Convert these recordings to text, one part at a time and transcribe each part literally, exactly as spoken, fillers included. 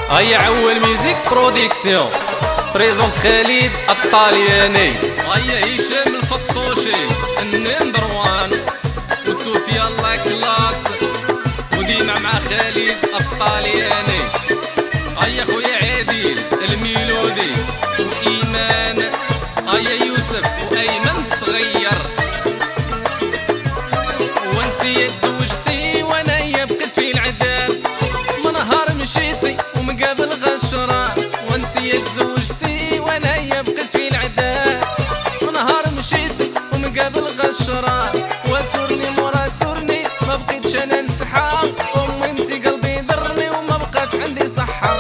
هيا عول ميزيك برودكسيون بريزونت خالد الطالياني. هيا هشام الفطوشي النمبر وان وسوفيا الله كلاس وديما مع خالد الطالياني. هيا خويا عادل الميلودي وإيمان. هيا يوسف وأيمن الصغير. وانتي تزوجتي وانايا بقيت في العذاب من نهار مشيتي ومقابل غشرة. وانتي تزوجتي وانايا بقيت في العذاب من نهار مشيتي ومقابل غشرة. وتورني مورا تورني ما بقيتش انا نسحة. امي انتي قلبي ضرني وما بقات عندي صحة.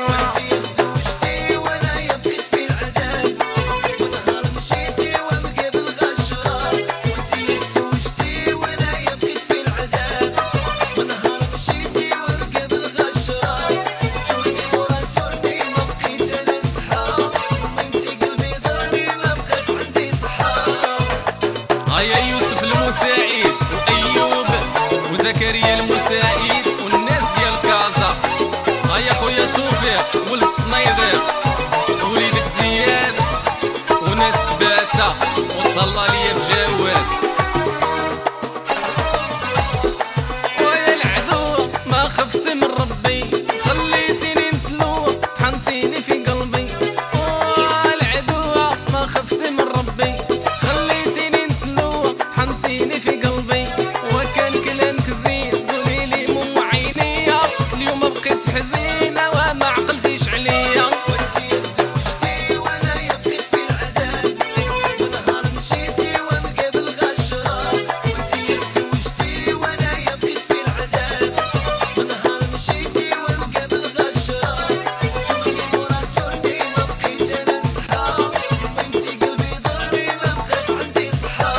هيا يوسف المساعد وأيوب وزكريا المساعد والناس ديال كازا. هيا خويا توفيق ولد صنيديق ووليدك زياد وناس تباتا وتهلا ليا بجواد. ويا العدو ما خفت من ربي خليتيني نتلوى حنتيني في قلبي. ويا العدو ما خفت من ربي حنتيني في قلبي. وكان كلامك زين تقولي لي مو عينيا اليوم بقيت حزينة وما عقلتيش عليا. وانتي تزوجتي وانايا بقيت في العذاب من نهار مشيتي ومقابل غشرة. وانتي تزوجتي وانايا بقيت في العذاب من نهار مشيتي ومقابل غشرة. تورني مورا تورني ما بقيت انا نصحى. وانتي قلبي ضرني ما بقات عندي صحة.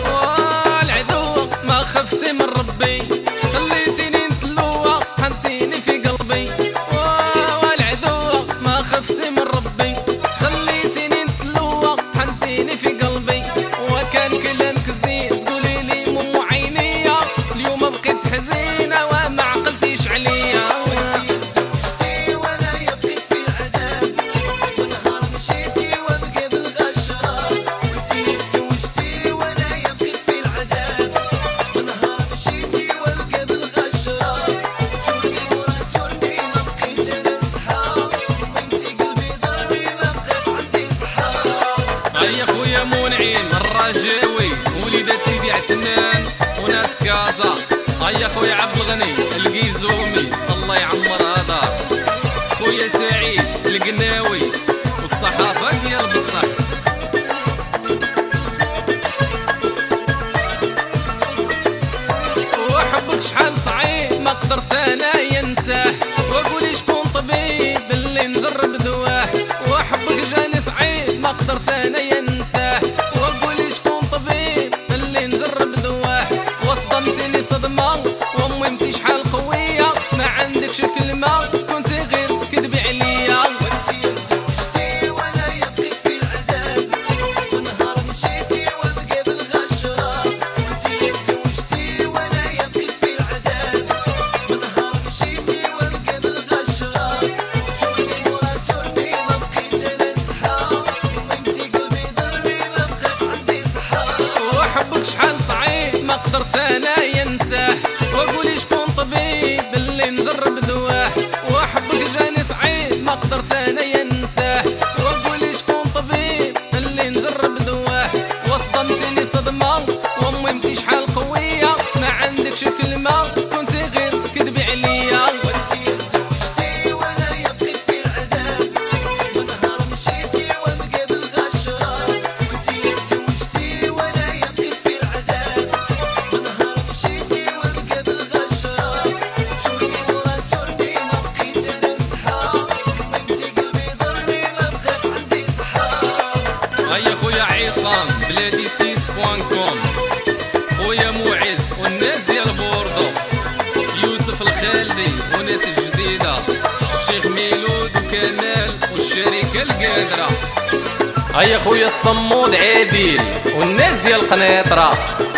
ما خفت من ربي خليتيني نتلوى حنتيني في قلبي. والعدو ما خفت من ربي خليتيني نتلوى حنتيني في قلبي. وكان كلامك زين تقولي لي مو عينيا اليوم بقيت حزينة وما عقلتيش عليا. وانتي تزوجتي وانايا بقيت في العذاب من نهار مشيتي ومقابل غشرة. وانتي تزوجتي وانايا بقيت في العذاب من نهار مشيتي ومقابل غشرة. تورني مورا تورني ما بقيت انا نصحى. وانتي قلبي ضرني ما بقات عندي صحة. هيا خويا منعم الرجاوي وليدات سيدي عتمان وناس كازا. هيا خويا عبد الغني القيزومي الله يعمرها دار. خويا سعيد القناوي والصحافة ديال بصح. وحبك شحال صعيب ما قدرت انا ينساه. وقولي شكون طبيب اللي نجرب دواه. وحبك جاني صعيب ما قدرت انا ينساه. وقولي شكون طبيب اللي نجرب دواه. وصدمتني صدمة وامي انتي شحال قوية ما عندكش كلمة كنتي غير تكذبي عليا. وانتي تزوجتي وانايا بقيت في العذاب من نهار مشيتي ومقابل غشرة. وانتي تزوجتي وانايا بقيت في العذاب من نهار مشيتي ومقابل غشرة. تورني مورا تورني ما بقيت انا نصحى. وانتي قلبي ضرني ما بقات عندي صحة. وحبك شحال صعيب ما قدرت انا ينساه. وقولي شكون طبيب اللي نجرب دواه. وحبك جاني صعيب ما قدرت انا ينساه. وقولي شكون طبيب اللي نجرب دواه. وصدمتني صدمة وامي انتي شحال قوية ما عندكش كلمة كنتي غير تكذبي عليا. وانتي تزوجتي وانايا بقيت في العذاب من نهار مشيتي ومقابل غشرة. وانتي تزوجتي وانايا بقيت في العذاب من نهار مشيتي ومقابل غشرة. تورني مورا تورني ما بقيت انا نصحى. وانتي قلبي ضرني ما بقات عندي صحة. هيا خويا عصام بلادي سيس بوان كوم. خويا معز والناس ديال بوردو. يوسف الخالدي وناس جديدة. الشيخ ميلود وكمال والشركة القادرة. هيا خويا الصمود عادل والناس ديال قنيطرة.